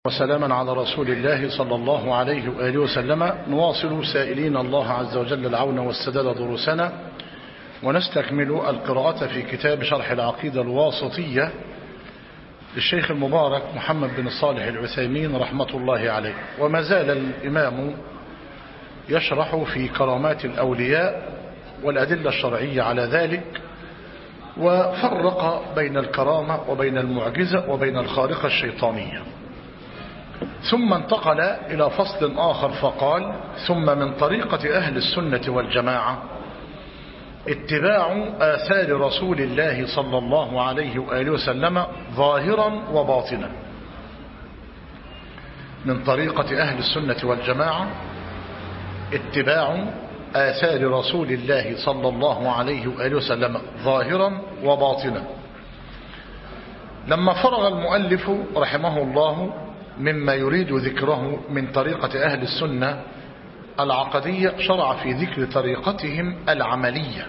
وسلاما على رسول الله صلى الله عليه وآله وسلم. نواصل سائلين الله عز وجل العون والسداد دروسنا، ونستكمل القراءة في كتاب شرح العقيدة الواسطية للشيخ المبارك محمد بن صالح العثيمين رحمة الله عليه. وما زال الإمام يشرح في كرامات الأولياء والأدلة الشرعية على ذلك، وفرق بين الكرامة وبين المعجزة وبين الخارقة الشيطانية، ثم انتقل إلى فصل آخر فقال: ثم من طريقة أهل السنة والجماعة اتباع آثار رسول الله صلى الله عليه وآله وسلم ظاهرا وباطنا. من طريقة أهل السنة والجماعة اتباع آثار رسول الله صلى الله عليه وآله وسلم ظاهرا وباطنا. لما فرغ المؤلف رحمه الله مما يريد ذكره من طريقة أهل السنة العقدية، شرع في ذكر طريقتهم العملية.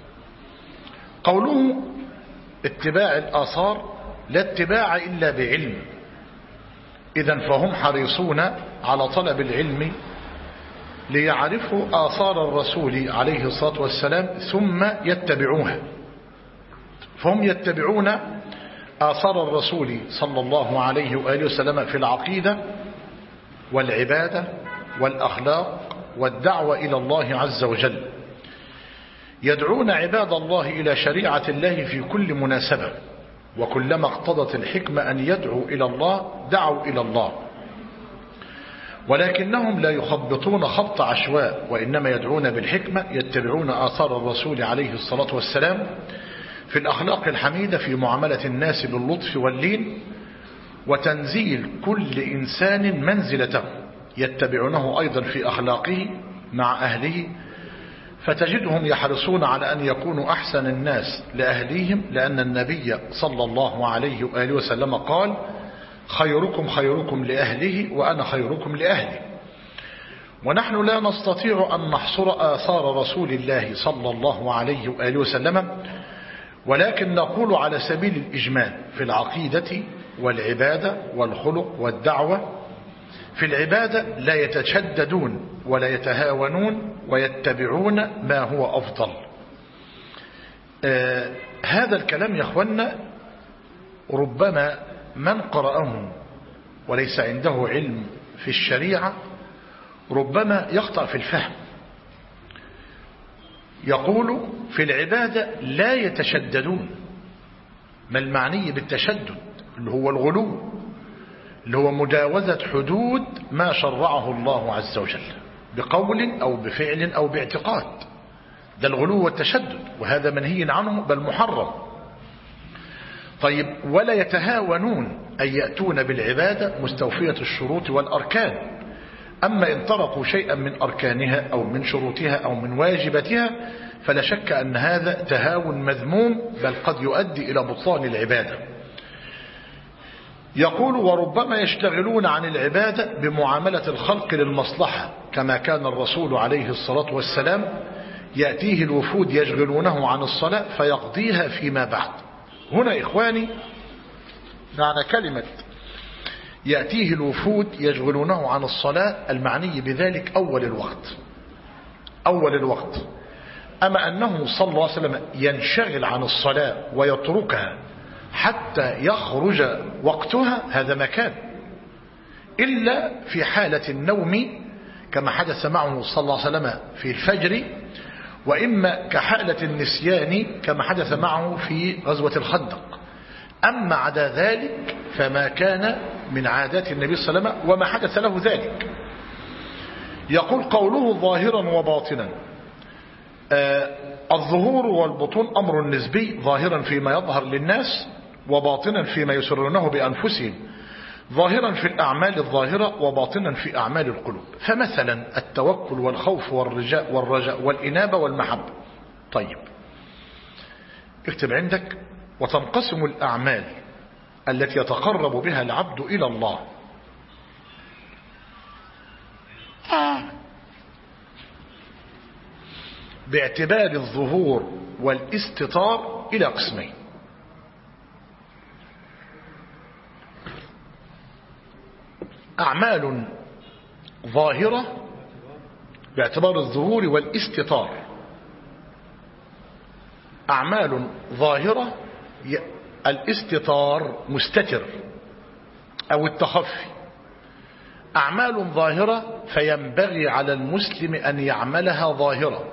قوله اتباع الآثار لا اتباع إلا بعلم، إذن فهم حريصون على طلب العلم ليعرفوا آثار الرسول عليه الصلاة والسلام ثم يتبعوها. فهم يتبعون آثار الرسول صلى الله عليه وآله وسلم في العقيدة والعبادة والأخلاق والدعوة إلى الله عز وجل. يدعون عباد الله إلى شريعة الله في كل مناسبة، وكلما اقتضت الحكمة أن يدعوا إلى الله دعوا إلى الله، ولكنهم لا يخبطون خبط عشواء، وإنما يدعون بالحكمة، يتبعون آثار الرسول عليه الصلاة والسلام في الأخلاق الحميدة، في معاملة الناس باللطف واللين وتنزيل كل إنسان منزلته. يتبعونه أيضا في أخلاقه مع أهله، فتجدهم يحرصون على أن يكونوا أحسن الناس لأهليهم، لأن النبي صلى الله عليه وآله وسلم قال: خيركم خيركم لأهله وأنا خيركم لأهلي. ونحن لا نستطيع أن نحصر آثار رسول الله صلى الله عليه وآله وسلم، ولكن نقول على سبيل الإجمال في العقيدة والعبادة والخلق والدعوة. في العبادة لا يتشددون ولا يتهاونون ويتبعون ما هو أفضل. هذا الكلام يا أخوانا ربما من قرأه وليس عنده علم في الشريعة ربما يخطأ في الفهم. يقول في العبادة لا يتشددون. ما المعني بالتشدد؟ اللي هو الغلو، اللي هو مجاوزة حدود ما شرعه الله عز وجل بقول أو بفعل أو باعتقاد. ده الغلو والتشدد، وهذا منهي عنه بل محرم. طيب، ولا يتهاونون أن يأتون بالعبادة مستوفية الشروط والأركان. أما إن تركوا شيئا من أركانها أو من شروطها أو من واجباتها فلا شك أن هذا تهاون مذموم، بل قد يؤدي إلى بطلان العبادة. يقول: وربما يشتغلون عن العبادة بمعاملة الخلق للمصلحة، كما كان الرسول عليه الصلاة والسلام يأتيه الوفود يشغلونه عن الصلاة فيقضيها فيما بعد. هنا إخواني معنى كلمة يأتيه الوفود يشغلونه عن الصلاة، المعني بذلك أول الوقت. أول الوقت. أما أنه صلى الله عليه وسلم ينشغل عن الصلاة ويتركها حتى يخرج وقتها، هذا مكان، إلا في حالة النوم كما حدث معه صلى الله عليه وسلم في الفجر، وإما كحالة النسيان كما حدث معه في غزوة الخندق. أما عدا ذلك فما كان من عادات النبي صلى الله عليه وسلم وما حدث له ذلك. يقول: قوله ظاهرا وباطنا. الظهور والبطون أمر نسبي، ظاهرا فيما يظهر للناس وباطنا فيما يسرونه بأنفسهم، ظاهرا في الأعمال الظاهرة وباطنا في أعمال القلوب. فمثلا التوكل والخوف والرجاء والإنابة والمحبة. طيب، اكتب عندك: وتنقسم الأعمال التي يتقرب بها العبد إلى الله باعتبار الظهور والاستطار إلى قسمين. أعمال ظاهرة باعتبار الظهور والاستتار. أعمال ظاهرة الاستتار مستتر أو التخفي. أعمال ظاهرة فينبغي على المسلم أن يعملها ظاهرة،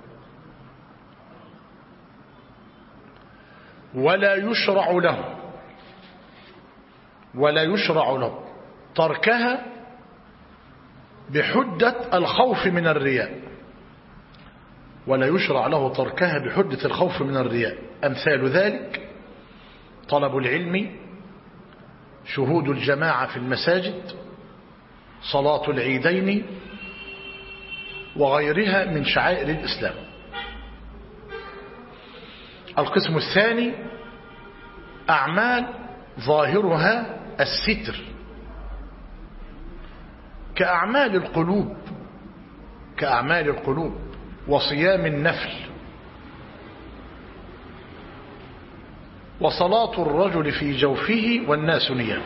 ولا يشرع له تركها بحجة الخوف من الرياء، ولا يشرع له تركها بحجة الخوف من الرياء. أمثال ذلك طلب العلم، شهود الجماعة في المساجد، صلاة العيدين، وغيرها من شعائر الإسلام. القسم الثاني أعمال ظاهرها الستر كأعمال القلوب وصيام النفل وصلاة الرجل في جوفه والناس نيام.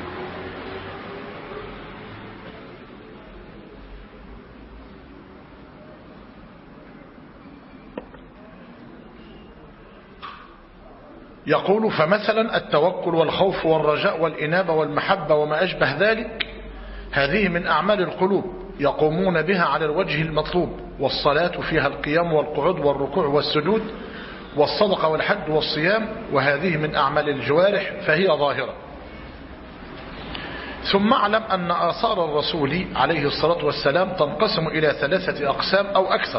يقول فمثلا التوكل والخوف والرجاء والإنابة والمحبة وما أشبه ذلك، هذه من أعمال القلوب يقومون بها على الوجه المطلوب، والصلاة فيها القيام والقعود والركوع والسجود، والصدقة والحج والصيام، وهذه من أعمال الجوارح فهي ظاهرة. ثم اعلم أن آثار الرسول عليه الصلاة والسلام تنقسم إلى 3 أقسام أو أكثر.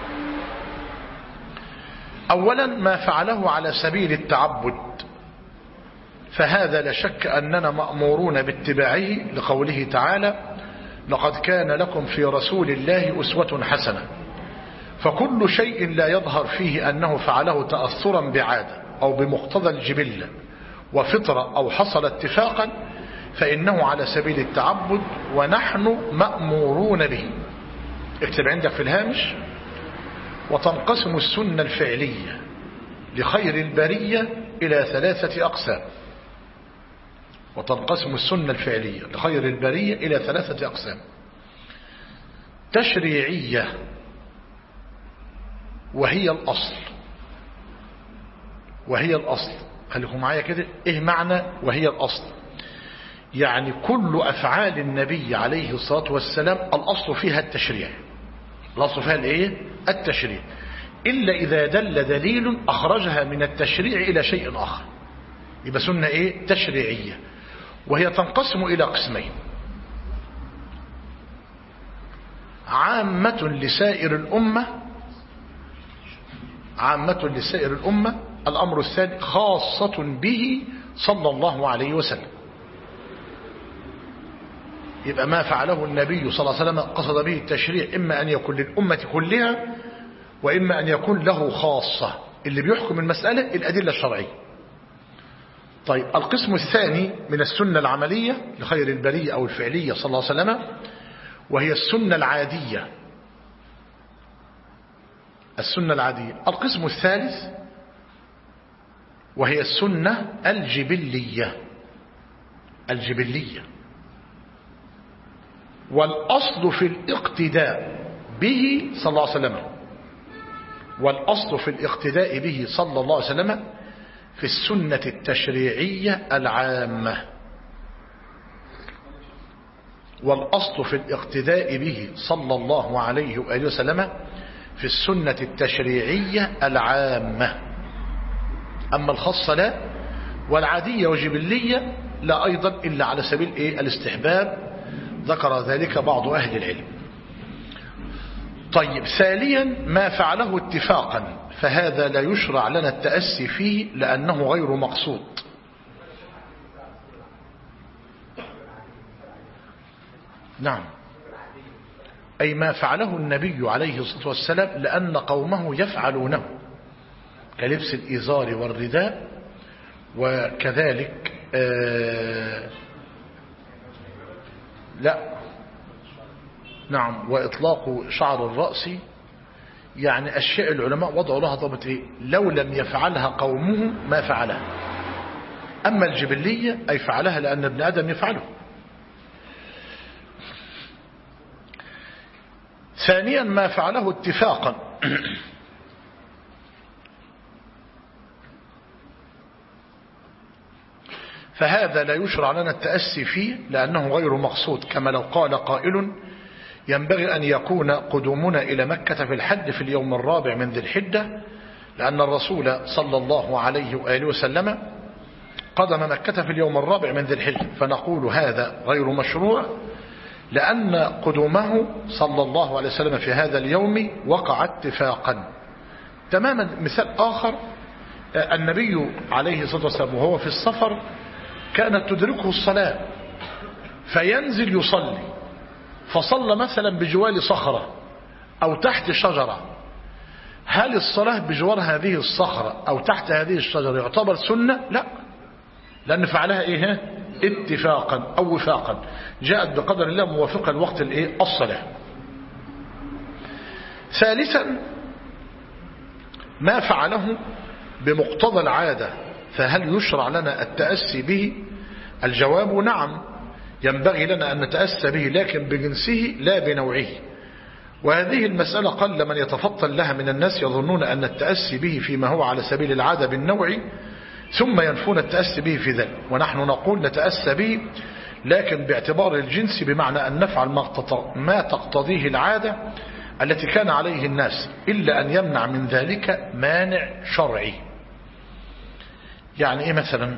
أولا ما فعله على سبيل التعبد، فهذا لا شك أننا مأمورون باتباعه لقوله تعالى لقد كان لكم في رسول الله أسوة حسنة. فكل شيء لا يظهر فيه أنه فعله تأثرا بعادة أو بمقتضى الجبلة وفطرة أو حصل اتفاقا فإنه على سبيل التعبد ونحن مأمورون به. اكتب عندك في الهامش: وتنقسم السنة الفعلية لخير البرية إلى 3 أقسام. وتنقسم السنة الفعلية لخير البرية إلى 3 أقسام: تشريعية وهي الأصل. خليكم معايا كده، إيه معنى وهي الأصل؟ يعني كل أفعال النبي عليه الصلاة والسلام الأصل فيها التشريع. الأصل فيها الإيه؟ التشريع، إلا إذا دل دليل أخرجها من التشريع إلى شيء آخر، يبقى سنة إيه؟ تشريعية. وهي تنقسم إلى قسمين: عامة لسائر الأمة. الأمر الثاني خاصة به صلى الله عليه وسلم. يبقى ما فعله النبي صلى الله عليه وسلم قصد به التشريع، إما أن يكون للأمة كلها، وإما أن يكون له خاصة اللي بيحكم المسألة الأدلة الشرعية. طيب، القسم الثاني من السنة العملية لخير البرية أو الفعلية صلى الله عليه وسلم، وهي السنة العادية. القسم الثالث وهي السنة الجبلية. والأصل في الاقتداء به صلى الله عليه وسلم في السنة التشريعية العامة. والأصل في الاقتداء به صلى الله عليه وآله وسلم في السنة التشريعية العامة. أما الخاصة لا، والعادية وجبلية لا أيضا إلا على سبيل الاستحباب، ذكر ذلك بعض أهل العلم. طيب، ثانيا ما فعله اتفاقا، فهذا لا يشرع لنا التأسي فيه لأنه غير مقصود. نعم، أي ما فعله النبي عليه الصلاة والسلام لأن قومه يفعلونه، كلبس الإزار والرداء، وكذلك وإطلاق شعر الرأس. يعني أشياء العلماء وضعوا لها ضابط إيه؟ لو لم يفعلها قومه ما فعلها. أما الجبلية أي فعلها لأن ابن آدم يفعله. ثانيا ما فعله اتفاقا، فهذا لا يشرع لنا التأسي فيه لأنه غير مقصود، كما لو قال قائل ينبغي أن يكون قدومنا إلى مكة في الحج في اليوم الرابع من ذي الحجة، لأن الرسول صلى الله عليه وآله وسلم قدم مكة في اليوم الرابع من ذي الحجة، فنقول هذا غير مشروع لأن قدومه صلى الله عليه وسلم في هذا اليوم وقع اتفاقا. تماما مثال آخر، النبي عليه الصلاة والسلام وهو في السفر كانت تدركه الصلاة فينزل يصلي، فصلى مثلا بجوال صخرة أو تحت شجرة، هل الصلاة بجوار هذه الصخرة أو تحت هذه الشجرة يعتبر سنة؟ لا، لأن فعلها إيه؟ اتفاقا أو وفاقا، جاءت بقدر الله موافقا وقت الصلاة. ثالثا ما فعله بمقتضى العادة، فهل يشرع لنا التأسي به؟ الجواب نعم، ينبغي لنا أن نتأسى به لكن بجنسه لا بنوعه، وهذه المسألة قل من يتفطن لها من الناس، يظنون أن التأسي به فيما هو على سبيل العادة بالنوع ثم ينفون التأسي به في ذلك، ونحن نقول نتأسى به لكن باعتبار الجنس، بمعنى أن نفعل ما تقتضيه العادة التي كان عليه الناس، إلا أن يمنع من ذلك مانع شرعي. يعني إيه مثلا؟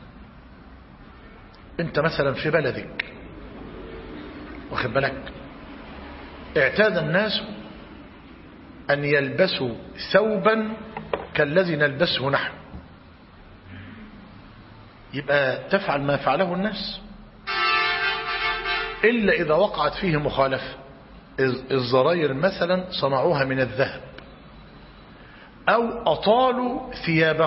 أنت مثلا في بلدك واخد بالك اعتاد الناس أن يلبسوا ثوبا كالذي نلبسه نحن، يبقى تفعل ما فعله الناس إلا إذا وقعت فيه مخالفة. الزراير مثلا صنعوها من الذهب أو أطالوا ثيابه،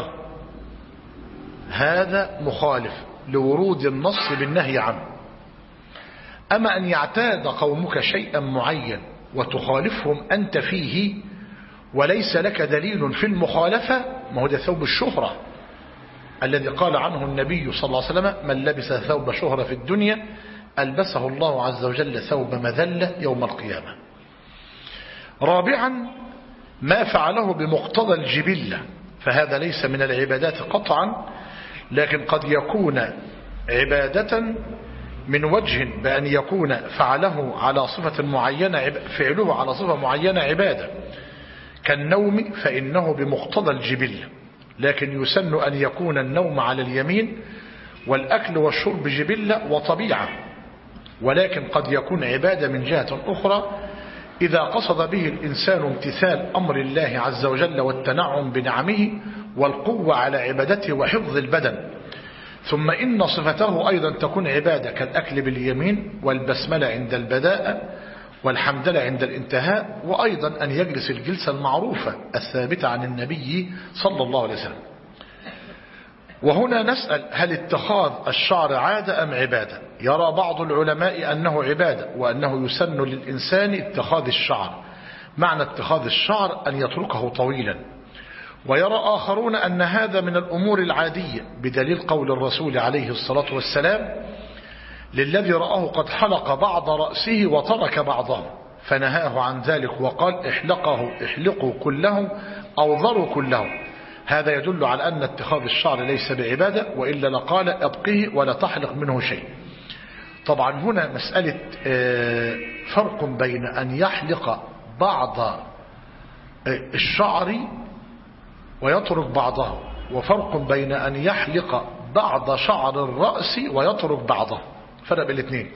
هذا مخالف لورود النص بالنهي عنه. أما أن يعتاد قومك شيئا معين وتخالفهم أنت فيه وليس لك دليل في المخالفة، ما هو ده ثوب الشهرة الذي قال عنه النبي صلى الله عليه وسلم: من لبس ثوب شهرة في الدنيا ألبسه الله عز وجل ثوب مذلة يوم القيامة. رابعا ما فعله بمقتضى الجبلة، فهذا ليس من العبادات قطعا، لكن قد يكون عبادة من وجه بأن يكون فعله على صفة معينة، فعله على صفة معينة عبادة، كالنوم فإنه بمقتضى الجبلة، لكن يسن أن يكون النوم على اليمين والأكل والشرب جبلة وطبيعة، ولكن قد يكون عبادة من جهة أخرى إذا قصد به الإنسان امتثال أمر الله عز وجل والتنعم بنعمه والقوة على عبادته وحفظ البدن. ثم إن صفته أيضا تكون عبادة كالأكل باليمين والبسملة عند البداءة والحمدلة عند الانتهاء، وأيضا أن يجلس الجلسة المعروفة الثابتة عن النبي صلى الله عليه وسلم. وهنا نسأل: هل اتخاذ الشعر عادة أم عبادة؟ يرى بعض العلماء أنه عبادة وأنه يسن للإنسان اتخاذ الشعر، معنى اتخاذ الشعر أن يتركه طويلا، ويرى آخرون أن هذا من الأمور العادية بدليل قول الرسول عليه الصلاة والسلام للذي رآه قد حلق بعض رأسه وترك بعضه فنهاه عن ذلك وقال: احلقوا كله أو ذروا كله. هذا يدل على أن اتخاذ الشعر ليس بعبادة، وإلا لقال: ابقه ولا تحلق منه شيء. طبعا هنا مسألة فرق بين أن يحلق بعض الشعر ويترك بعضه، وفرق بين أن يحلق بعض شعر الرأس ويترك بعضه، فرق بين الاثنين.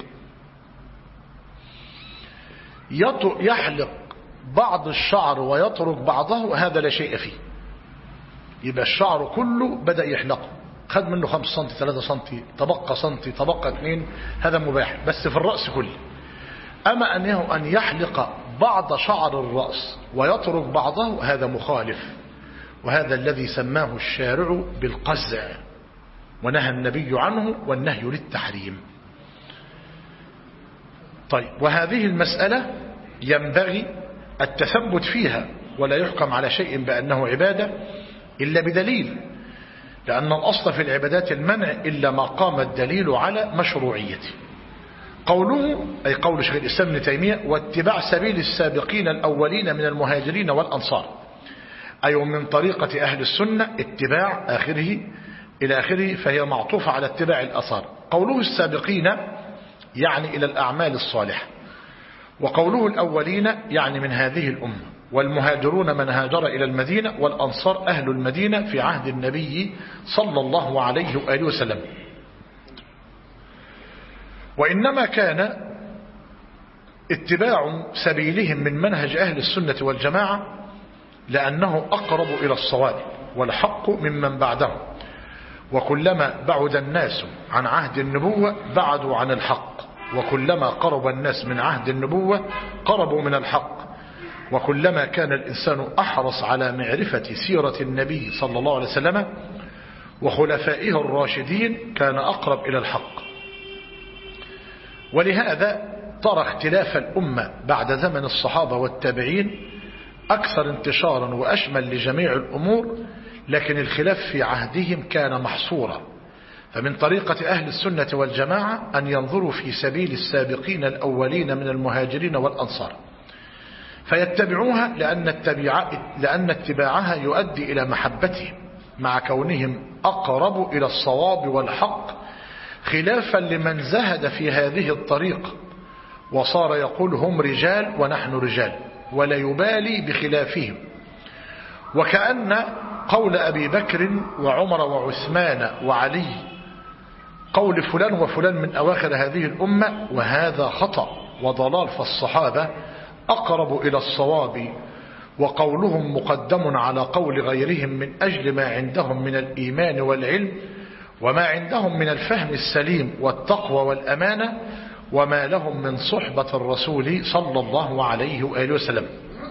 يحلق بعض الشعر ويترك بعضه هذا لا شيء فيه، يبقى الشعر كله بدأ يحلقه، خد منه 5 سم 3 سم تبقى سنتي تبقى 2، هذا مباح بس في الرأس كله. أما أن يحلق بعض شعر الرأس ويترك بعضه هذا مخالف، وهذا الذي سماه الشارع بالقزع، ونهى النبي عنه، والنهي للتحريم. طيب، وهذه المسألة ينبغي التثبت فيها، ولا يحكم على شيء بأنه عبادة إلا بدليل، لأن الأصل في العبادات المنع إلا ما قام الدليل على مشروعيته. قوله أي قول شيخ الإسلام ابن تيمية واتباع سبيل السابقين الأولين من المهاجرين والأنصار، أي من طريقة أهل السنة اتباع آخره إلى آخره، فهي معطوفة على اتباع الأثار. قوله السابقين يعني إلى الأعمال الصالحة، وقوله الأولين يعني من هذه الأمة، والمهاجرون من هاجر إلى المدينة، والأنصار أهل المدينة في عهد النبي صلى الله عليه وآله وسلم. وإنما كان اتباع سبيلهم من منهج أهل السنة والجماعة لأنه أقرب إلى الصواب والحق ممن بعدهم، وكلما بعد الناس عن عهد النبوة بعدوا عن الحق، وكلما قرب الناس من عهد النبوة قربوا من الحق، وكلما كان الإنسان أحرص على معرفة سيرة النبي صلى الله عليه وسلم وخلفائه الراشدين كان أقرب إلى الحق. ولهذا ترى اختلاف الأمة بعد زمن الصحابة والتابعين أكثر انتشارا وأشمل لجميع الأمور، لكن الخلاف في عهدهم كان محصورا. فمن طريقة أهل السنة والجماعة أن ينظروا في سبيل السابقين الأولين من المهاجرين والأنصار فيتبعوها، لأن اتباعها يؤدي إلى محبتهم مع كونهم أقرب إلى الصواب والحق، خلافا لمن زهد في هذه الطريقة وصار يقول هم رجال ونحن رجال ولا يبالي بخلافهم. وكأن قول أبي بكر وعمر وعثمان وعلي قول فلان وفلان من أواخر هذه الأمة، وهذا خطأ وضلال، فالصحابة أقرب إلى الصواب، وقولهم مقدم على قول غيرهم من أجل ما عندهم من الإيمان والعلم، وما عندهم من الفهم السليم والتقوى والأمانة، وما لهم من صحبة الرسول صلى الله عليه وآله وسلم.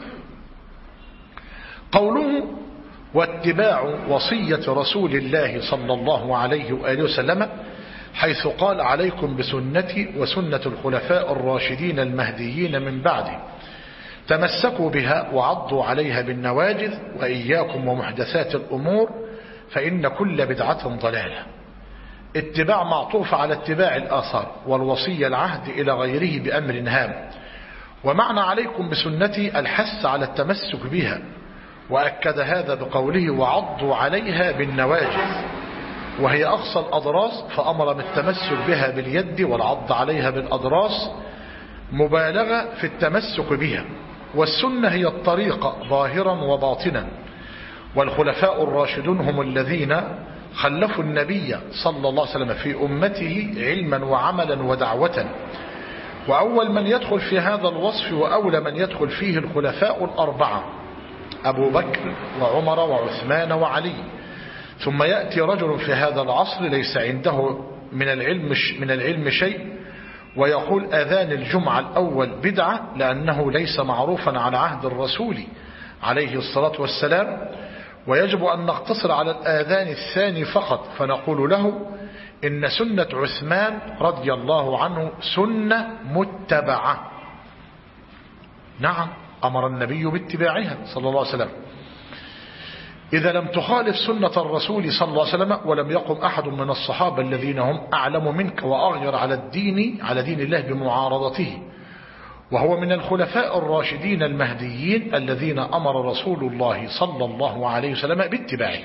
قوله واتباع وصية رسول الله صلى الله عليه وآله وسلم، حيث قال عليكم بسنتي وسنة الخلفاء الراشدين المهديين من بعدي، تمسكوا بها وعضوا عليها بالنواجذ، وإياكم ومحدثات الأمور فإن كل بدعة ضلالة. اتباع معطوف على اتباع الآثار، والوصية العهد إلى غيره بأمر هام. ومعنى عليكم بسنتي الحث على التمسك بها، وأكد هذا بقوله وعضوا عليها بالنواجذ، وهي أقصى الأضراس، فأمر بالتمسك بها باليد والعض عليها بالأضراس مبالغة في التمسك بها. والسنة هي الطريقة ظاهرا وباطنا، والخلفاء الراشدون هم الذين خلفوا النبي صلى الله عليه وسلم في أمته علما وعملا ودعوة. وأول من يدخل في هذا الوصف وأولى من يدخل فيه الخلفاء الأربعة أبو بكر وعمر وعثمان وعلي. ثم يأتي رجل في هذا العصر ليس عنده من العلم شيء ويقول أذان الجمعة الأول بدعة، لأنه ليس معروفا على عهد الرسول عليه الصلاة والسلام، ويجب أن نقتصر على الآذان الثاني فقط، فنقول له إن سنة عثمان رضي الله عنه سنة متبعة. نعم، أمر النبي باتباعها صلى الله عليه وسلم. إذا لم تخالف سنة الرسول صلى الله عليه وسلم ولم يقم أحد من الصحابة الذين هم أعلم منك وأغير على دين الله بمعارضته، وهو من الخلفاء الراشدين المهديين الذين أمر رسول الله صلى الله عليه وسلم باتباعه.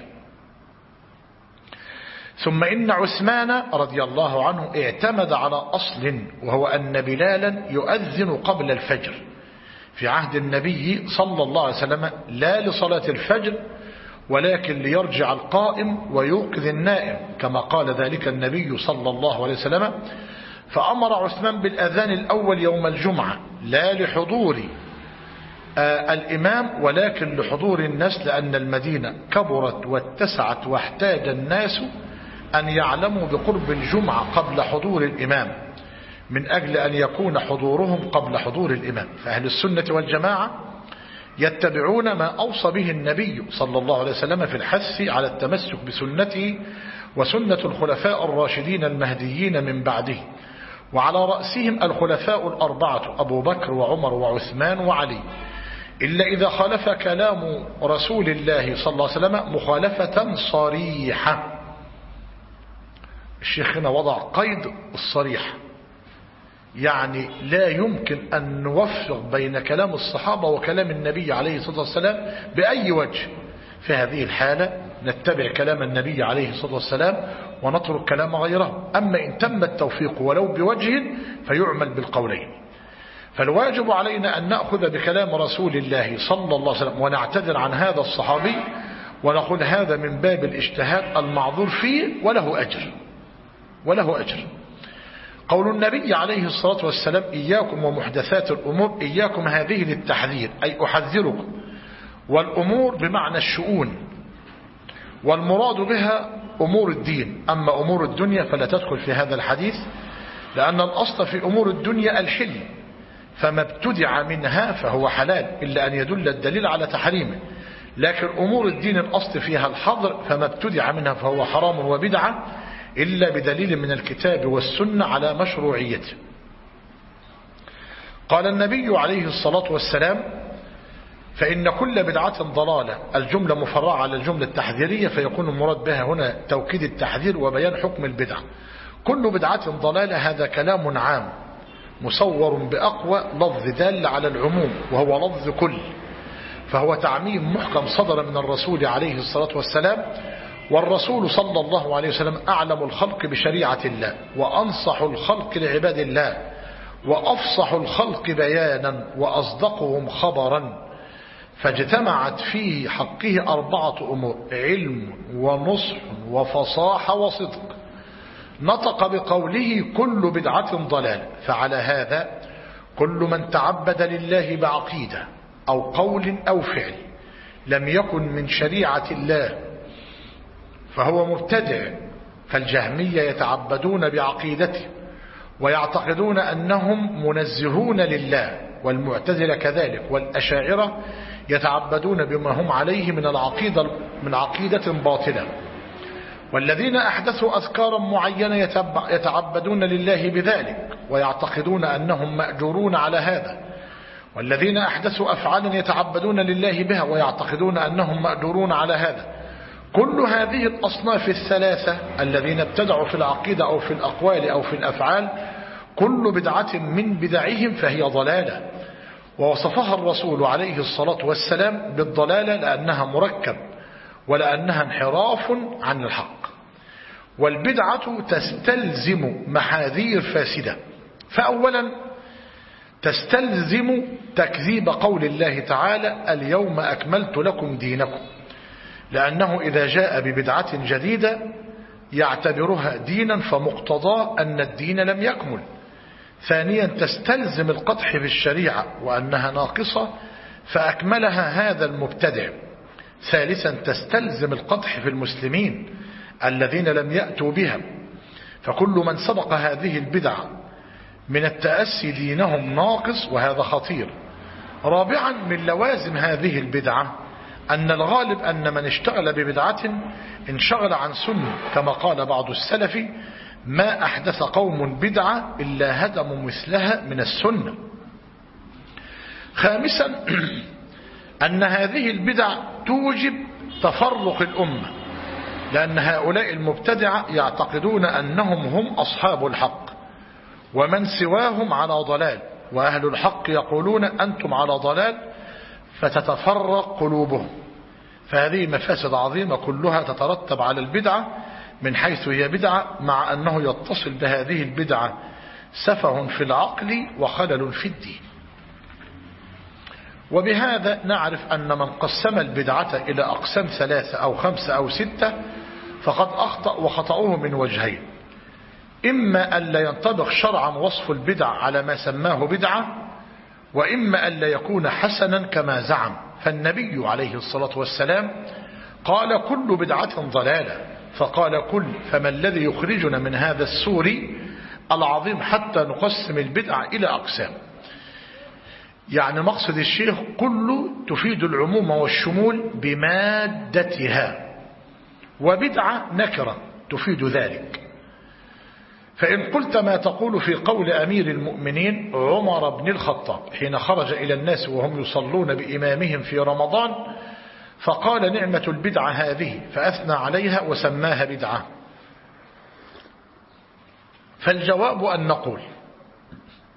ثم إن عثمان رضي الله عنه اعتمد على أصل، وهو أن بلالا يؤذن قبل الفجر في عهد النبي صلى الله عليه وسلم، لا لصلاة الفجر ولكن ليرجع القائم ويوقظ النائم، كما قال ذلك النبي صلى الله عليه وسلم. فأمر عثمان بالأذان الأول يوم الجمعة لا لحضور الإمام ولكن لحضور الناس، لأن المدينة كبرت واتسعت واحتاج الناس أن يعلموا بقرب الجمعة قبل حضور الإمام، من أجل أن يكون حضورهم قبل حضور الإمام. فأهل السنة والجماعة يتبعون ما أوصى به النبي صلى الله عليه وسلم في الحث على التمسك بسنته وسنة الخلفاء الراشدين المهديين من بعده، وعلى رأسهم الخلفاء الأربعة أبو بكر وعمر وعثمان وعلي، إلا إذا خالف كلام رسول الله صلى الله عليه وسلم مخالفة صريحة. الشيخ هنا وضع قيد الصريح، يعني لا يمكن أن نوفق بين كلام الصحابة وكلام النبي عليه الصلاة والسلام بأي وجه. في هذه الحالة نتبع كلام النبي عليه الصلاة والسلام ونترك كلام غيره. أما إن تم التوفيق ولو بوجه فيعمل بالقولين. فالواجب علينا أن نأخذ بكلام رسول الله صلى الله عليه وسلم ونعتذر عن هذا الصحابي ونقول هذا من باب الاجتهاد المعذور فيه وله أجر. قول النبي عليه الصلاة والسلام إياكم ومحدثات الأمور، إياكم هذه للتحذير أي أحذركم. والأمور بمعنى الشؤون، والمراد بها أمور الدين. أما أمور الدنيا فلا تدخل في هذا الحديث، لأن الأصل في أمور الدنيا الحل، فما ابتدع منها فهو حلال إلا أن يدل الدليل على تحريمه. لكن أمور الدين الأصل فيها الحظر، فما ابتدع منها فهو حرام وبدعة إلا بدليل من الكتاب والسنة على مشروعيته. قال النبي عليه الصلاة والسلام فإن كل بدعة ضلالة، الجملة مفرعة على الجملة التحذيرية، فيكون المراد بها هنا توكيد التحذير وبيان حكم البدعة. كل بدعة ضلالة هذا كلام عام مصور بأقوى لفظ دال على العموم وهو لفظ كل، فهو تعميم محكم صدر من الرسول عليه الصلاة والسلام. والرسول صلى الله عليه وسلم أعلم الخلق بشريعة الله، وأنصح الخلق لعباد الله، وأفصح الخلق بيانا، وأصدقهم خبرا. فاجتمعت فيه حقه 4 أمور: علم ونصح وفصاحة وصدق. نطق بقوله كل بدعة ضلال. فعلى هذا كل من تعبد لله بعقيدة أو قول أو فعل لم يكن من شريعة الله فهو مبتدع. فالجهمية يتعبدون بعقيدته ويعتقدون أنهم منزهون لله، والمعتزلة كذلك، والأشاعرة يتعبدون بما هم عليه من عقيدة باطلة. والذين أحدثوا أذكارا معينة يتعبدون لله بذلك ويعتقدون أنهم مأجورون على هذا. والذين أحدثوا أفعالا يتعبدون لله بها ويعتقدون أنهم مأجورون على هذا. كل هذه الأصناف الثلاثة الذين ابتدعوا في العقيدة أو في الأقوال أو في الأفعال كل بدعة من بدعهم فهي ضلالة. ووصفها الرسول عليه الصلاة والسلام بالضلالة لأنها مركب ولأنها انحراف عن الحق. والبدعة تستلزم محاذير فاسدة. فأولا تستلزم تكذيب قول الله تعالى اليوم أكملت لكم دينكم، لأنه إذا جاء ببدعة جديدة يعتبرها دينا فمقتضاه أن الدين لم يكمل. ثانيا تستلزم القدح في الشريعة وأنها ناقصة فأكملها هذا المبتدع. ثالثا تستلزم القدح في المسلمين الذين لم يأتوا بها، فكل من سبق هذه البدعة من التأسي دينهم ناقص، وهذا خطير. رابعا من لوازم هذه البدعة أن الغالب أن من اشتغل ببدعة انشغل عن سنة، كما قال بعض السلف ما أحدث قوم بدعة إلا هدموا مثلها من السنة. خامسا أن هذه البدع توجب تفرق الأمة، لأن هؤلاء المبتدعة يعتقدون أنهم هم أصحاب الحق ومن سواهم على ضلال، وأهل الحق يقولون أنتم على ضلال، فتتفرق قلوبهم. فهذه مفاسد عظيمة كلها تترتب على البدعة من حيث هي بدعة، مع أنه يتصل بهذه البدعة سفه في العقل وخلل في الدين. وبهذا نعرف أن من قسم البدعة إلى أقسام 3 أو 5 أو 6 فقد أخطأ، وخطأوه من وجهين: إما أن لا ينطبق شرعا وصف البدع على ما سماه بدعة، وإما أن لا يكون حسنا كما زعم. فالنبي عليه الصلاة والسلام قال كل بدعة ضلالة، فقال كل، فما الذي يخرجنا من هذا السور العظيم حتى نقسم البدع إلى أقسام؟ يعني مقصد الشيخ كل تفيد العموم والشمول بمادتها، وبدعة نكرة تفيد ذلك. فإن قلت ما تقول في قول أمير المؤمنين عمر بن الخطاب حين خرج إلى الناس وهم يصلون بإمامهم في رمضان فقال نعمة البدعة هذه، فأثنى عليها وسماها بدعة. فالجواب أن نقول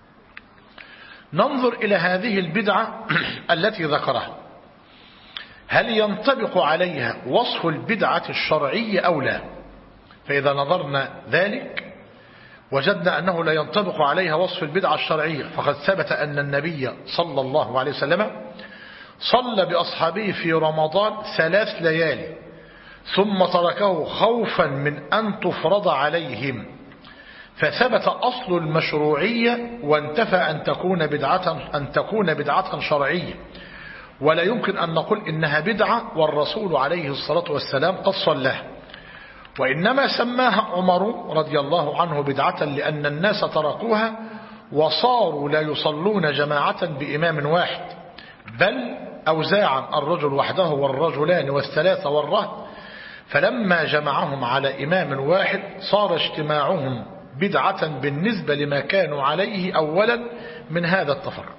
ننظر إلى هذه البدعة التي ذكرها، هل ينطبق عليها وصف البدعة الشرعية أو لا؟ فإذا نظرنا ذلك وجدنا أنه لا ينطبق عليها وصف البدعة الشرعية، فقد ثبت أن النبي صلى الله عليه وسلم صلى بأصحابه في رمضان 3 ليالي ثم تركه خوفا من أن تفرض عليهم، فثبت أصل المشروعية وانتفى أن تكون بدعة شرعية، ولا يمكن أن نقول إنها بدعة والرسول عليه الصلاة والسلام قد صلاها، وإنما سماها عمر رضي الله عنه بدعة لأن الناس تركوها وصاروا لا يصلون جماعة بإمام واحد، بل أوزاعا الرجل وحده والرجلان والثلاثة والرهط، فلما جمعهم على إمام واحد صار اجتماعهم بدعة بالنسبة لما كانوا عليه أولا من هذا التفرق.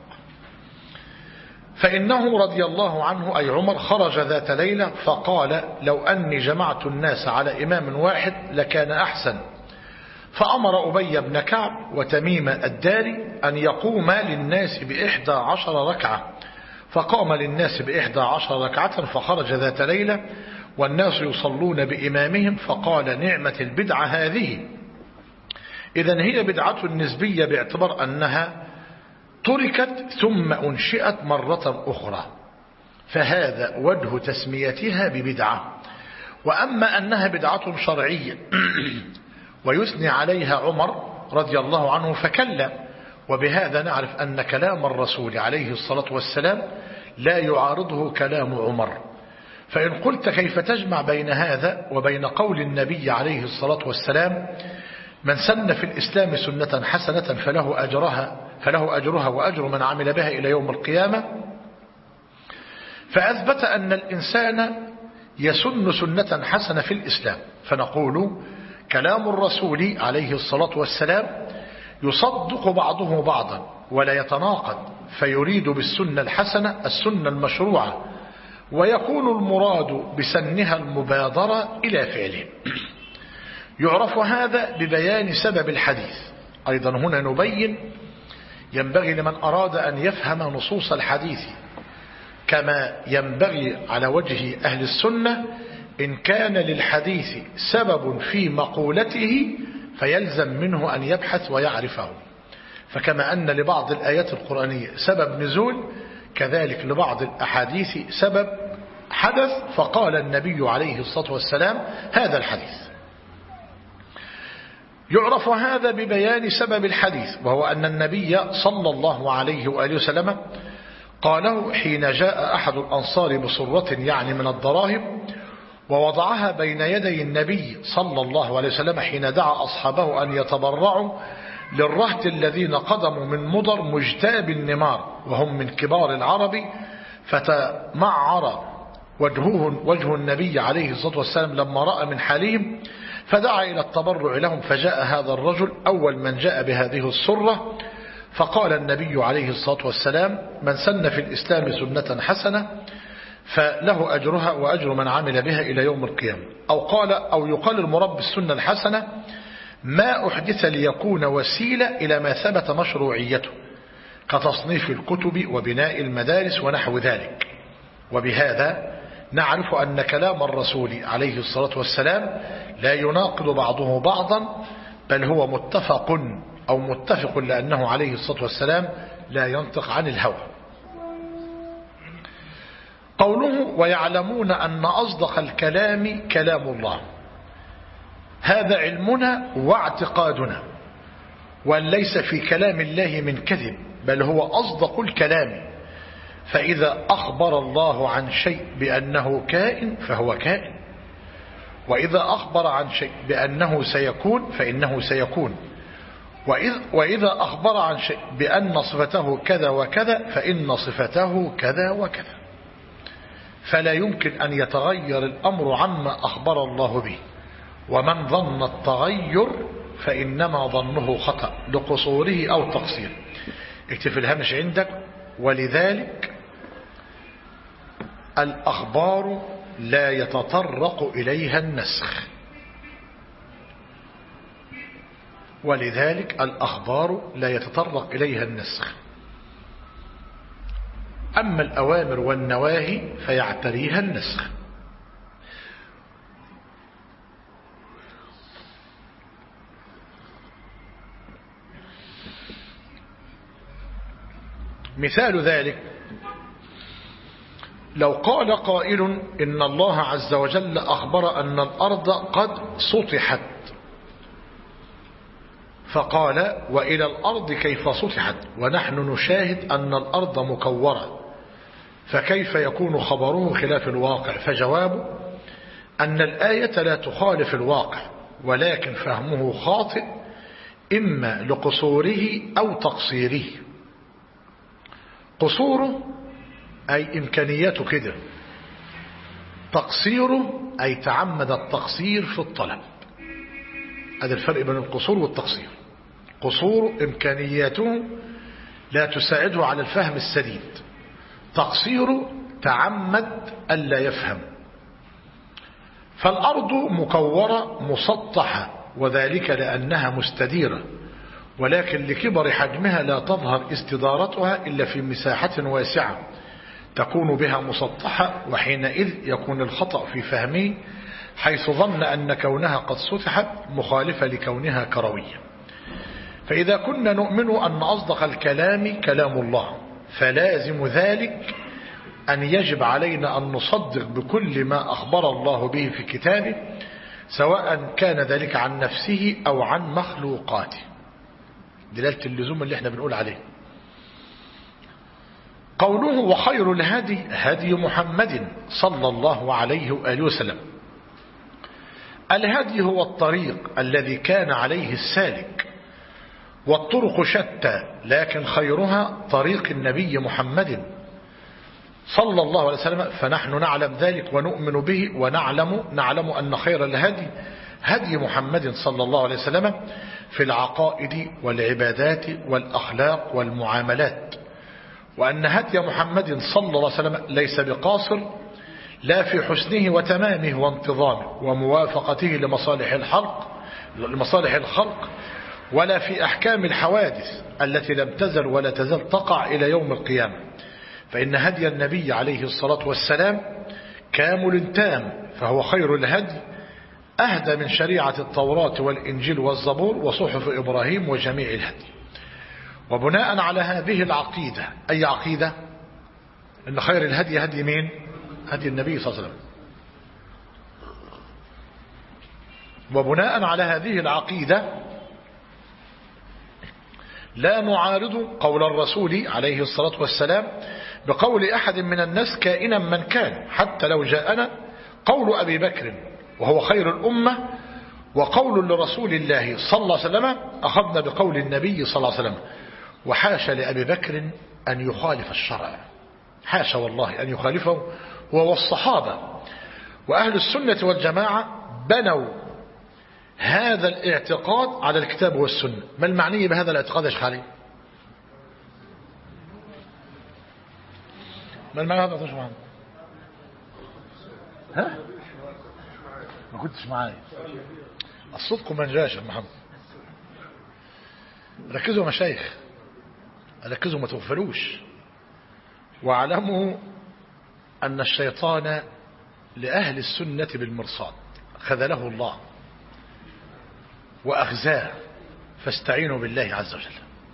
فإنه رضي الله عنه أي عمر خرج ذات ليلة فقال لو أني جمعت الناس على إمام واحد لكان أحسن، فأمر أبي بن كعب وتميم الداري أن يقوم للناس ب11 ركعة، فقام للناس ب11 ركعة فخرج ذات ليلة والناس يصلون بإمامهم، فقال نعمة البدعة هذه. إذن هي بدعة نسبية باعتبار أنها تركت ثم أنشئت مرة أخرى، فهذا وجه تسميتها ببدعة. وأما أنها بدعة شرعية ويثني عليها عمر رضي الله عنه فكلا، وبهذا نعرف أن كلام الرسول عليه الصلاة والسلام لا يعارضه كلام عمر. فإن قلت كيف تجمع بين هذا وبين قول النبي عليه الصلاة والسلام من سن في الإسلام سنة حسنة فله أجرها وأجر من عمل بها إلى يوم القيامة، فأثبت أن الإنسان يسن سنة حسنة في الإسلام، فنقول كلام الرسول عليه الصلاة والسلام يصدق بعضه بعضا ولا يتناقض، فيريد بالسنة الحسنة السنة المشروعة، ويكون المراد بسنها المبادرة إلى فعله. يعرف هذا ببيان سبب الحديث. أيضا هنا نبين ينبغي لمن أراد أن يفهم نصوص الحديث كما ينبغي على وجه أهل السنة، إن كان للحديث سبب في مقولته فيلزم منه أن يبحث ويعرفه، فكما أن لبعض الآيات القرآنية سبب نزول كذلك لبعض الأحاديث سبب حدث، فقال النبي عليه الصلاة والسلام هذا الحديث. يعرف هذا ببيان سبب الحديث، وهو أن النبي صلى الله عليه وآله وسلم قاله حين جاء أحد الأنصار بصرة يعني من الدراهم ووضعها بين يدي النبي صلى الله عليه وسلم حين دعا أصحابه أن يتبرعوا للرهط الذين قدموا من مضر مجتاب النمار وهم من كبار العرب، فتمعر وجه النبي عليه الصلاة والسلام لما رأى من حالهم فدعا إلى التبرع لهم، فجاء هذا الرجل أول من جاء بهذه السرة، فقال النبي عليه الصلاة والسلام من سن في الإسلام سنة حسنة فله أجرها وأجر من عمل بها إلى يوم القيامة. أو يقال المراد بالسنة الحسنة ما أحدث ليكون وسيلة إلى ما ثبت مشروعيته كتصنيف الكتب وبناء المدارس ونحو ذلك. وبهذا نعرف أن كلام الرسول عليه الصلاة والسلام لا يناقض بعضه بعضا، بل هو متفق لأنه عليه الصلاة والسلام لا ينطق عن الهوى. قوله ويعلمون أن أصدق الكلام كلام الله، هذا علمنا واعتقادنا، وأن ليس في كلام الله من كذب بل هو أصدق الكلام، فإذا أخبر الله عن شيء بأنه كائن فهو كائن، وإذا أخبر عن شيء بأنه سيكون فإنه سيكون، وإذا أخبر عن شيء بأن صفته كذا وكذا فإن صفته كذا وكذا، فلا يمكن أن يتغير الأمر عما أخبر الله به، ومن ظن التغير فإنما ظنه خطأ لقصوره أو تقصير. اكتب الهامش عندك. ولذلك الأخبار لا يتطرق إليها النسخ، ولذلك الأخبار لا يتطرق إليها النسخ. أما الأوامر والنواهي فيعتريها النسخ. مثال ذلك لو قال قائل إن الله عز وجل أخبر أن الأرض قد سطحت، فقال وإلى الأرض كيف سطحت ونحن نشاهد أن الأرض مكورة، فكيف يكون خبره خلاف الواقع؟ فجوابه أن الآية لا تخالف الواقع، ولكن فهمه خاطئ إما لقصوره أو تقصيره. قصوره أي إمكانيته كده، تقصيره أي تعمد التقصير في الطلب. هذا الفرق بين القصور والتقصير. قصور إمكانياته لا تساعده على الفهم السديد، تقصيره تعمد ألا يفهم. فالأرض مكورة مسطحة، وذلك لأنها مستديرة، ولكن لكبر حجمها لا تظهر استدارتها إلا في مساحة واسعة تكون بها مسطحة، وحينئذ يكون الخطأ في فهمه حيث ظن أن كونها قد سطحت مخالفة لكونها كروية. فإذا كنا نؤمن أن أصدق الكلام كلام الله، فلازم ذلك أن يجب علينا أن نصدق بكل ما أخبر الله به في كتابه، سواء كان ذلك عن نفسه أو عن مخلوقاته. دلالة اللزوم اللي احنا بنقول عليه. قوله وخير الهدي هدي محمد صلى الله عليه وآله وسلم. الهدي هو الطريق الذي كان عليه السالك، والطرق شتى، لكن خيرها طريق النبي محمد صلى الله عليه وسلم، فنحن نعلم ذلك ونؤمن به، ونعلم أن خير الهدي هدي محمد صلى الله عليه وسلم في العقائد والعبادات والأخلاق والمعاملات، وأن هدي محمد صلى الله عليه وسلم ليس بقاصر لا في حسنه وتمامه وانتظامه وموافقته لمصالح الخلق، ولا في أحكام الحوادث التي لم تزل ولا تزال تقع إلى يوم القيامة. فإن هدي النبي عليه الصلاة والسلام كامل تام، فهو خير الهدي، أهدى من شريعة التوراة والإنجيل والزبور وصحف إبراهيم وجميع الهدي. وبناء على هذه العقيدة، أي عقيدة؟ إن خير الهدي هدي مين؟ هدي النبي صلى الله عليه وسلم. وبناء على هذه العقيدة لا نعارض قول الرسول عليه الصلاة والسلام بقول أحد من الناس كائنا من كان، حتى لو جاءنا قول أبي بكر وهو خير الأمة وقول لرسول الله صلى الله عليه وسلم أخذنا بقول النبي صلى الله عليه وسلم. وحاشا لأبي بكر أن يخالف الشرع، حاشا والله أن يخالفه هو والصحابة. وأهل السنة والجماعة بنوا هذا الاعتقاد على الكتاب والسنة. ما المعني بهذا الاعتقاد يا شيخ علي؟ ما المعنى هذا يا شيخ محمد؟ ها؟ ما كنتش معايا. الصدق من جاش يا محمد. ركزوا مشايخ، ركزوا ما تغفلوش، واعلموا أن الشيطان لأهل السنة بالمرصاد، خذله الله وأخزاه، فاستعينوا بالله عز وجل.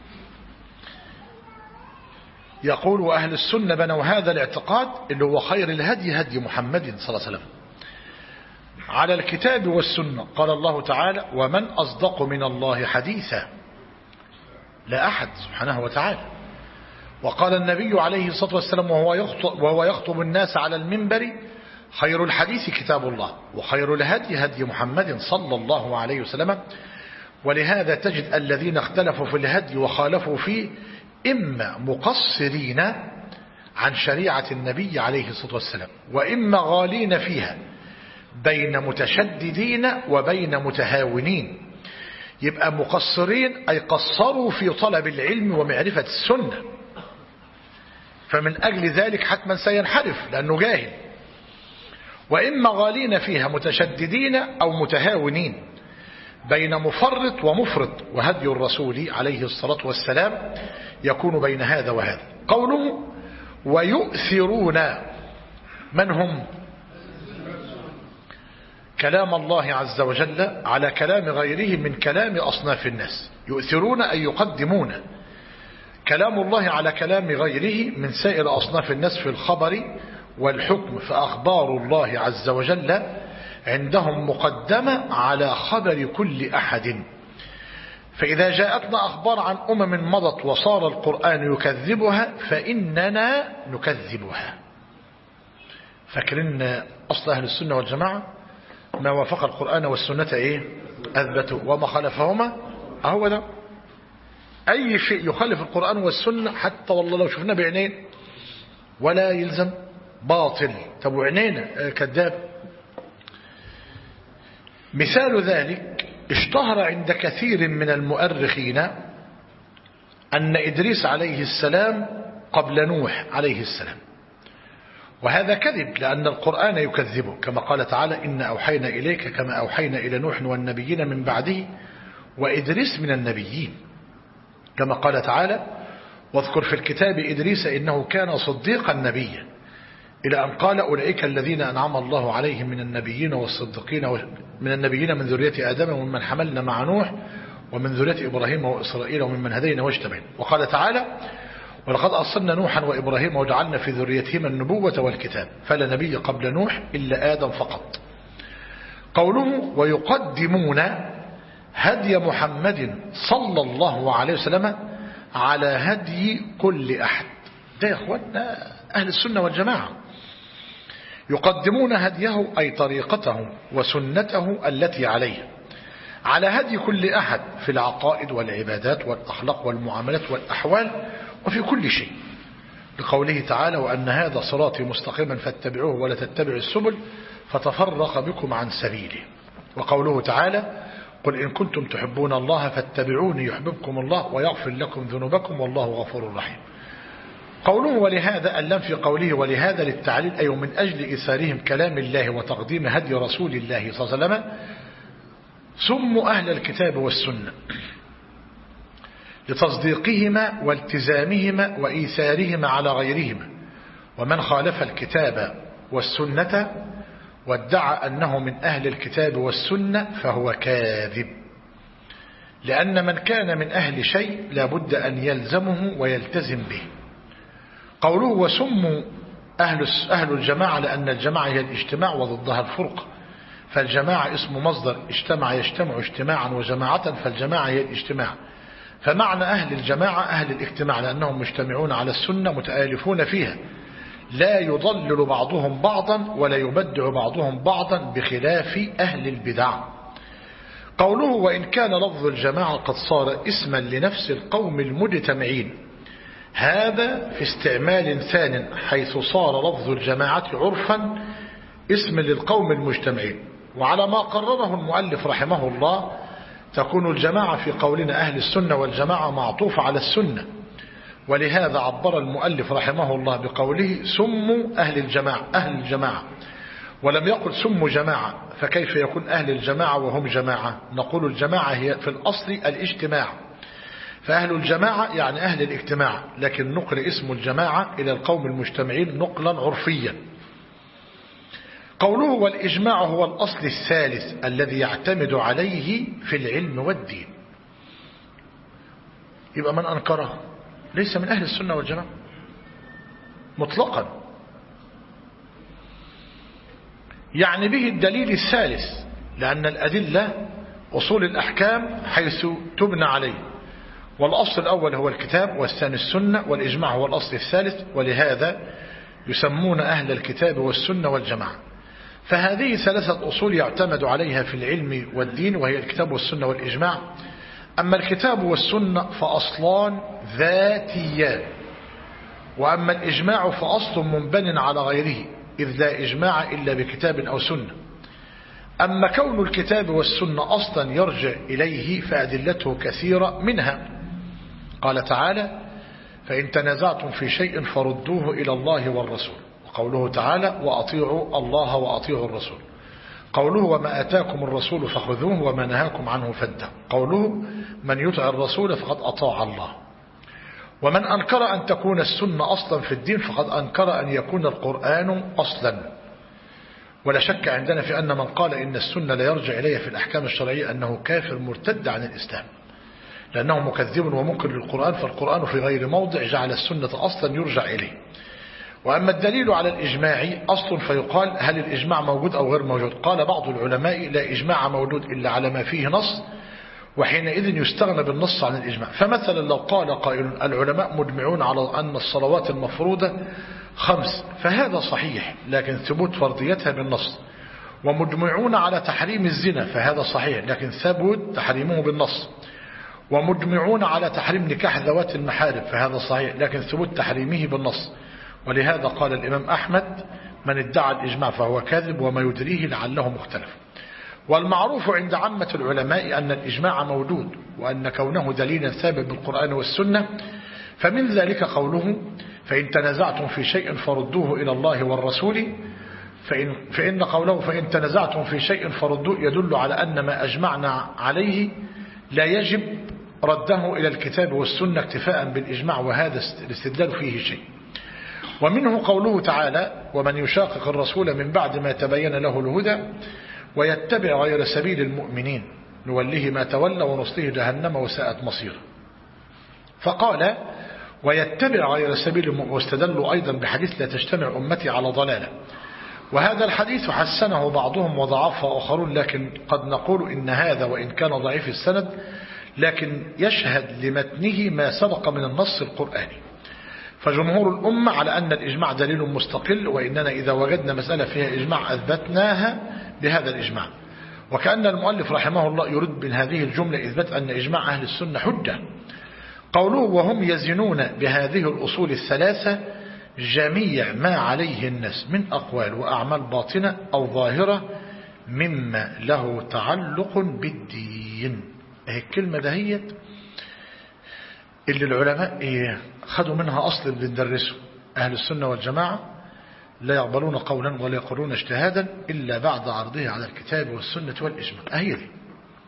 يقول وأهل السنة بنوا هذا الاعتقاد اللي هو خير الهدي هدي محمد صلى الله عليه وسلم على الكتاب والسنة. قال الله تعالى ومن أصدق من الله حديثا، لا أحد سبحانه وتعالى. وقال النبي عليه الصلاة والسلام وهو يخطب الناس على المنبر خير الحديث كتاب الله وخير الهدي هدي محمد صلى الله عليه وسلم. ولهذا تجد الذين اختلفوا في الهدي وخالفوا فيه إما مقصرين عن شريعة النبي عليه الصلاة والسلام، وإما غالين فيها بين متشددين وبين متهاونين. يبقى مقصرين أي قصروا في طلب العلم ومعرفة السنة، فمن أجل ذلك حتما سينحرف لأنه جاهل. وإما غالين فيها متشددين أو متهاونين بين مفرط ومفرط، وهدي الرسول عليه الصلاة والسلام يكون بين هذا وهذا. قوله ويؤثرون. من هم؟ كلام الله عز وجل على كلام غيره من كلام أصناف الناس. يؤثرون أي يقدمون كلام الله على كلام غيره من سائر أصناف الناس في الخبر والحكم، فأخبار الله عز وجل عندهم مقدمة على خبر كل أحد. فإذا جاءتنا أخبار عن مضت وصار القرآن يكذبها فإننا نكذبها. فاكرين أصل أهل السنة والجماعة ما وافق القرآن والسنة أثبتوا، وما خالفهما أهو ده. أي شيء يخالف القرآن والسنة حتى والله لو شفنا بعينين ولا يلزم باطل. طب وعينينا كذاب. مثال ذلك اشتهر عند كثير من المؤرخين أن إدريس عليه السلام قبل نوح عليه السلام، وهذا كذب لأن القرآن يكذبه، كما قال تعالى إن أوحينا إليك كما أوحينا إلى نوح والنبيين من بعده وإدريس من النبيين، كما قال تعالى واذكر في الكتاب إدريس إنه كان صديقا نبيا، إلى أن قال أولئك الذين أنعم الله عليهم من النبيين والصديقين من النبيين من ذرية آدم ومن حملنا مع نوح ومن ذرية إبراهيم وإسرائيل وممن هدينا واجتبينا. وقال تعالى ولقد أرسلنا نوحا وإبراهيم وجعلنا في ذريتهما النبوة والكتاب فلا نبي قبل نوح إلا آدم فقط. قوله ويقدمون هدي محمد صلى الله عليه وسلم على هدي كل أحد. ده يا أخواننا أهل السنة والجماعة يقدمون هديه أي طريقته وسنته التي عليه على هدي كل أحد في العقائد والعبادات والأخلاق والمعاملات والأحوال وفي كل شيء، لقوله تعالى وأن هذا صراطي مستقيما فاتبعوه ولا تتبعوا السبل فتفرق بكم عن سبيله. وقوله تعالى قل إن كنتم تحبون الله فاتبعوني يحببكم الله ويغفر لكم ذنوبكم والله غفور رحيم. قوله ولهذا اللام في قوله ولهذا للتعليل أي من أجل إيثارهم كلام الله وتقديم هدي رسول الله صلى الله عليه وسلم سموا أهل الكتاب والسنة لتصديقهما والتزامهما وإيثارهما على غيرهما. ومن خالف الكتاب والسنة وادعى أنه من أهل الكتاب والسنة فهو كاذب، لأن من كان من أهل شيء لابد أن يلزمه ويلتزم به. قوله وسموا أهل الجماعة لأن الجماعة هي الاجتماع وضدها الفرقة، فالجماعة اسم مصدر اجتمع يجتمع اجتماعا وجماعة، فالجماعة هي الاجتماع. فمعنى أهل الجماعة أهل الاجتماع لأنهم مجتمعون على السنة متآلفون فيها، لا يضلل بعضهم بعضا ولا يبدع بعضهم بعضا بخلاف أهل البدع. قوله وإن كان لفظ الجماعة قد صار اسما لنفس القوم المجتمعين، هذا في استعمال ثان حيث صار لفظ الجماعة عرفا اسم للقوم المجتمعين. وعلى ما قرره المؤلف رحمه الله تكون الجماعة في قولنا أهل السنة والجماعة معطوف على السنة، ولهذا عبر المؤلف رحمه الله بقوله سموا أهل الجماعة ولم يقل سموا جماعة، فكيف يكون أهل الجماعة وهم جماعة؟ نقول الجماعة هي في الأصل الاجتماع، فأهل الجماعة يعني أهل الاجتماع، لكن نقل اسم الجماعة إلى القوم المجتمعين نقلا عرفيا. قوله والإجماع هو الأصل الثالث الذي يعتمد عليه في العلم والدين. يبقى من أنكره ليس من أهل السنة والجماعة مطلقا، يعني به الدليل الثالث، لأن الأدلة أصول الأحكام حيث تبنى عليه، والأصل الأول هو الكتاب والثاني السنة والإجماع هو الأصل الثالث، ولهذا يسمون أهل الكتاب والسنة والجماعة. فهذه ثلاثة أصول يعتمد عليها في العلم والدين، وهي الكتاب والسنة والإجماع. أما الكتاب والسنة فأصلان ذاتيان، وأما الإجماع فأصل منبن على غيره، إذ لا إجماع إلا بكتاب أو سنة. أما كون الكتاب والسنة أصلا يرجع إليه فأدلته كثيرة، منها قال تعالى فإن تنازعتم في شيء فردوه إلى الله والرسول، وقوله تعالى وأطيعوا الله وأطيعوا الرسول، قوله وما آتاكم الرسول فخذوه وما نهاكم عنه فانتهوا، قوله من يطع الرسول فقد أطاع الله. ومن أنكر أن تكون السنة أصلا في الدين فقد أنكر أن يكون القرآن أصلا. ولا شك عندنا في أن من قال إن السنة لا يرجع إليها في الأحكام الشرعية أنه كافر مرتد عن الإسلام، لأنه مكذب ومنكر للقرآن، فالقرآن في غير موضع جعل السنة أصلا يرجع إليه. وأما الدليل على الإجماع أصل فيقال هل الإجماع موجود أو غير موجود؟ قال بعض العلماء لا إجماع موجود إلا على ما فيه نص، وحينئذ يستغنى بالنص عن الإجماع. فمثلا لو قال قائل العلماء مجمعون على أن الصلوات المفروضة 5، فهذا صحيح لكن ثبوت فرضيتها بالنص. ومجمعون على تحريم الزنا، فهذا صحيح لكن ثبوت تحريمه بالنص. ومجمعون على تحريم نكاح ذوات المحارم، فهذا صحيح لكن ثبوت تحريمه بالنص. ولهذا قال الإمام أحمد من ادعى الإجماع فهو كاذب وما يدريه لعله مختلف. والمعروف عند عامة العلماء أن الإجماع موجود، وأن كونه دليلا ثابت بالقرآن والسنة. فمن ذلك قوله فإن تنازعتم في شيء فردوه إلى الله والرسول، فإن قوله فإن تنازعتم في شيء فردوه يدل على أن ما أجمعنا عليه لا يجب رده إلى الكتاب والسنة اكتفاء بالإجماع، وهذا الاستدلال فيه شيء. ومنه قوله تعالى ومن يشاقق الرسول من بعد ما تبين له الهدى ويتبع غير سبيل المؤمنين نوله ما تولى ونصله جهنم وساءت مصيره. فقال ويتبع غير سبيل المؤمنين، واستدلوا أيضا بحديث لا تجتمع أمتي على ضلالة. وهذا الحديث حسنه بعضهم وضعفه آخرون، لكن قد نقول إن هذا وإن كان ضعيف السند لكن يشهد لمتنه ما سبق من النص القرآني. فجمهور الأمة على أن الإجماع دليل مستقل، وإننا إذا وجدنا مسألة فيها إجماع أثبتناها بهذا الإجماع. وكأن المؤلف رحمه الله يريد من هذه الجملة إثبات أن إجماع أهل السنة حجة. قوله وهم يزنون بهذه الأصول الثلاثة جميع ما عليه الناس من أقوال وأعمال باطنة أو ظاهرة مما له تعلق بالدين. هي الكلمة دهيت اللي العلماء خدوا منها أصل اللي بندرسه. أهل السنة والجماعة لا يقبلون قولا ولا يقولون اجتهادا إلا بعد عرضه على الكتاب والسنة والإجماع. هي دي.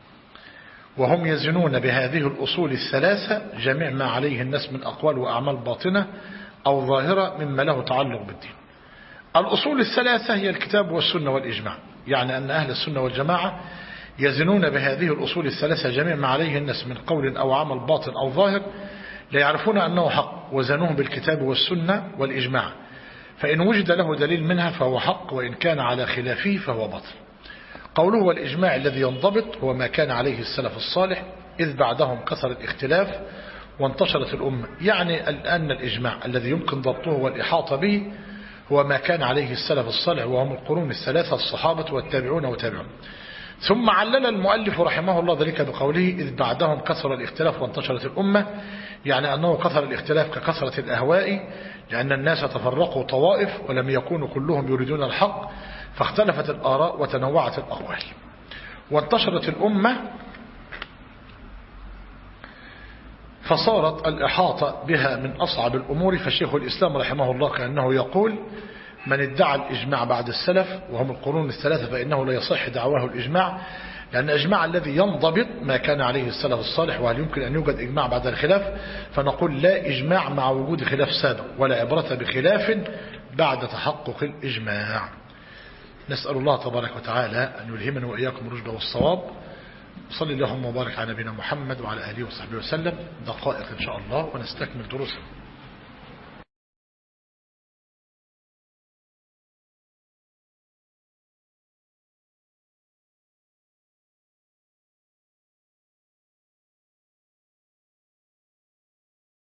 وهم يزنون بهذه الأصول الثلاثة جميع ما عليه الناس من أقوال وأعمال باطنة أو ظاهرة مما له تعلق بالدين. الأصول الثلاثة هي الكتاب والسنة والإجماع، يعني أن أهل السنة والجماعة يزنون بهذه الأصول الثلاثة جميع ما عليه الناس من قول أو عمل باطن أو ظاهر، لا يعرفون أنه حق وزنوه بالكتاب والسنة والإجماع، فإن وجد له دليل منها فهو حق، وإن كان على خلافه فهو باطل. قوله والإجماع الذي ينضبط هو ما كان عليه السلف الصالح إذ بعدهم كثر الاختلاف وانتشرت الأمة. يعني أن الإجماع الذي يمكن ضبطه والإحاطة به هو ما كان عليه السلف الصالح، وهم القرون الثلاثة الصحابة والتابعون وتابعون. ثم علل المؤلف رحمه الله ذلك بقوله إذ بعدهم كثر الاختلاف وانتشرت الأمة، يعني أنه كثر الاختلاف ككثرة الأهواء، لأن الناس تفرقوا طوائف ولم يكونوا كلهم يريدون الحق، فاختلفت الآراء وتنوعت الأقوال وانتشرت الأمة، فصارت الإحاطة بها من أصعب الأمور. فشيخ الإسلام رحمه الله كأنه يقول من ادعى الإجماع بعد السلف وهم القرون الثلاثة فإنه لا يصح دعواه الإجماع، لأن الإجماع الذي ينضبط ما كان عليه السلف الصالح. وهل يمكن أن يوجد إجماع بعد الخلاف؟ فنقول لا إجماع مع وجود خلاف سابق، ولا عبرة بخلاف بعد تحقق الإجماع. نسأل الله تبارك وتعالى أن يلهمنا وإياكم الرشد والصواب. صلى اللهم وبارك على نبينا محمد وعلى آله وصحبه وسلم. دقائق إن شاء الله ونستكمل دروسنا.